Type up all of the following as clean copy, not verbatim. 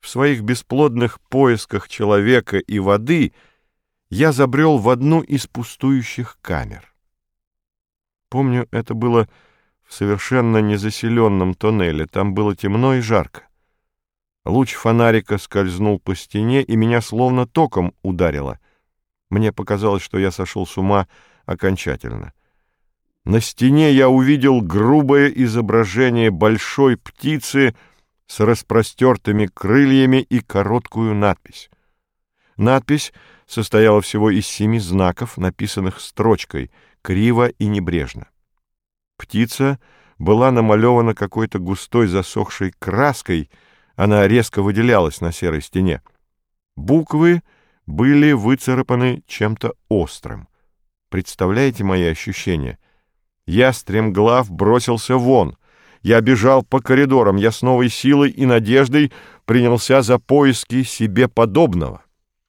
В своих бесплодных поисках человека и воды я забрел в одну из пустующих камер. Помню, это было в совершенно незаселенном тоннеле. Там было темно и жарко. Луч фонарика скользнул по стене, и меня словно током ударило. Мне показалось, что я сошел с ума окончательно. На стене я увидел грубое изображение большой птицы с распростертыми крыльями и короткую надпись. Надпись состояла всего из 7 знаков, написанных строчкой, криво и небрежно. Птица была намалевана какой-то густой засохшей краской, она резко выделялась на серой стене. Буквы были выцарапаны чем-то острым. Представляете мои ощущения? Я стремглав бросился вон. Я бежал по коридорам. Я с новой силой и надеждой принялся за поиски себе подобного.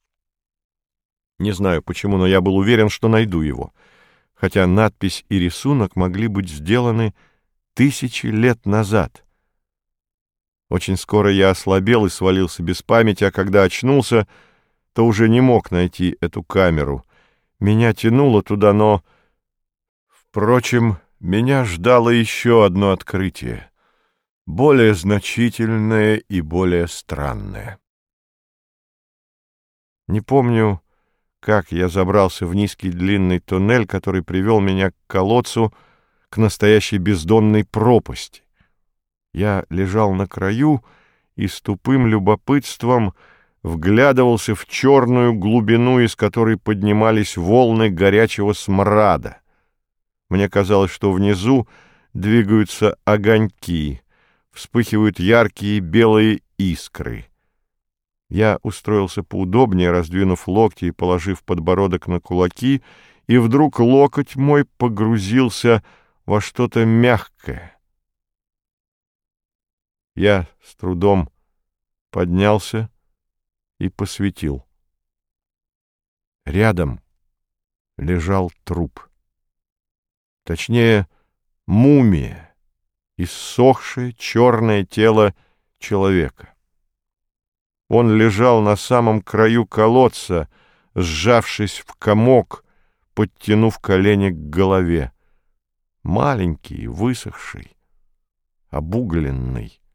Не знаю почему, но я был уверен, что найду его. Хотя надпись и рисунок могли быть сделаны 1000 лет назад. Очень скоро я ослабел и свалился без памяти, а когда очнулся, то уже не мог найти эту камеру. Меня тянуло туда, но... Впрочем, меня ждало еще одно открытие, более значительное и более странное. Не помню, как я забрался в низкий длинный туннель, который привел меня к колодцу, к настоящей бездонной пропасти. Я лежал на краю и с тупым любопытством вглядывался в черную глубину, из которой поднимались волны горячего смрада. Мне казалось, что внизу двигаются огоньки, вспыхивают яркие белые искры. Я устроился поудобнее, раздвинув локти и положив подбородок на кулаки, и вдруг локоть мой погрузился во что-то мягкое. Я с трудом поднялся и посветил. Рядом лежал труп. Точнее, мумия, иссохшее черное тело человека. Он лежал на самом краю колодца, сжавшись в комок, подтянув колени к голове. Маленький, высохший, обугленный.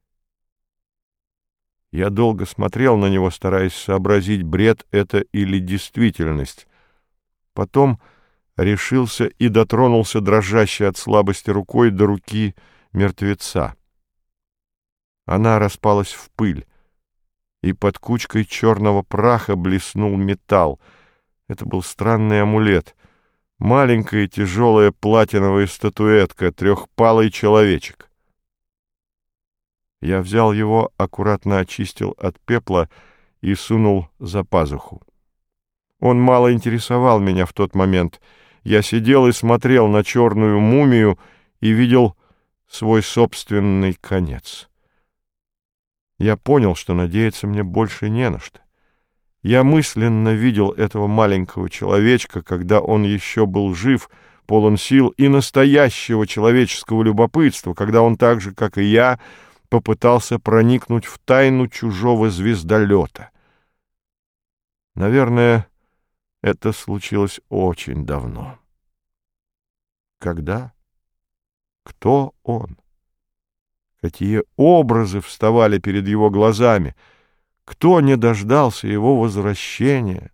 Я долго смотрел на него, стараясь сообразить, бред это или действительность. Потом решился и дотронулся дрожащей от слабости рукой до руки мертвеца. Она распалась в пыль, и под кучкой черного праха блеснул металл. Это был странный амулет, маленькая тяжелая платиновая статуэтка, трехпалый человечек. Я взял его, аккуратно очистил от пепла и сунул за пазуху. Он мало интересовал меня в тот момент. Я сидел и смотрел на черную мумию и видел свой собственный конец. Я понял, что надеяться мне больше не на что. Я мысленно видел этого маленького человечка, когда он еще был жив, полон сил и настоящего человеческого любопытства, когда он так же, как и я, попытался проникнуть в тайну чужого звездолета. Наверное, это случилось очень давно. Когда? Кто он? Какие образы вставали перед его глазами? Кто не дождался его возвращения?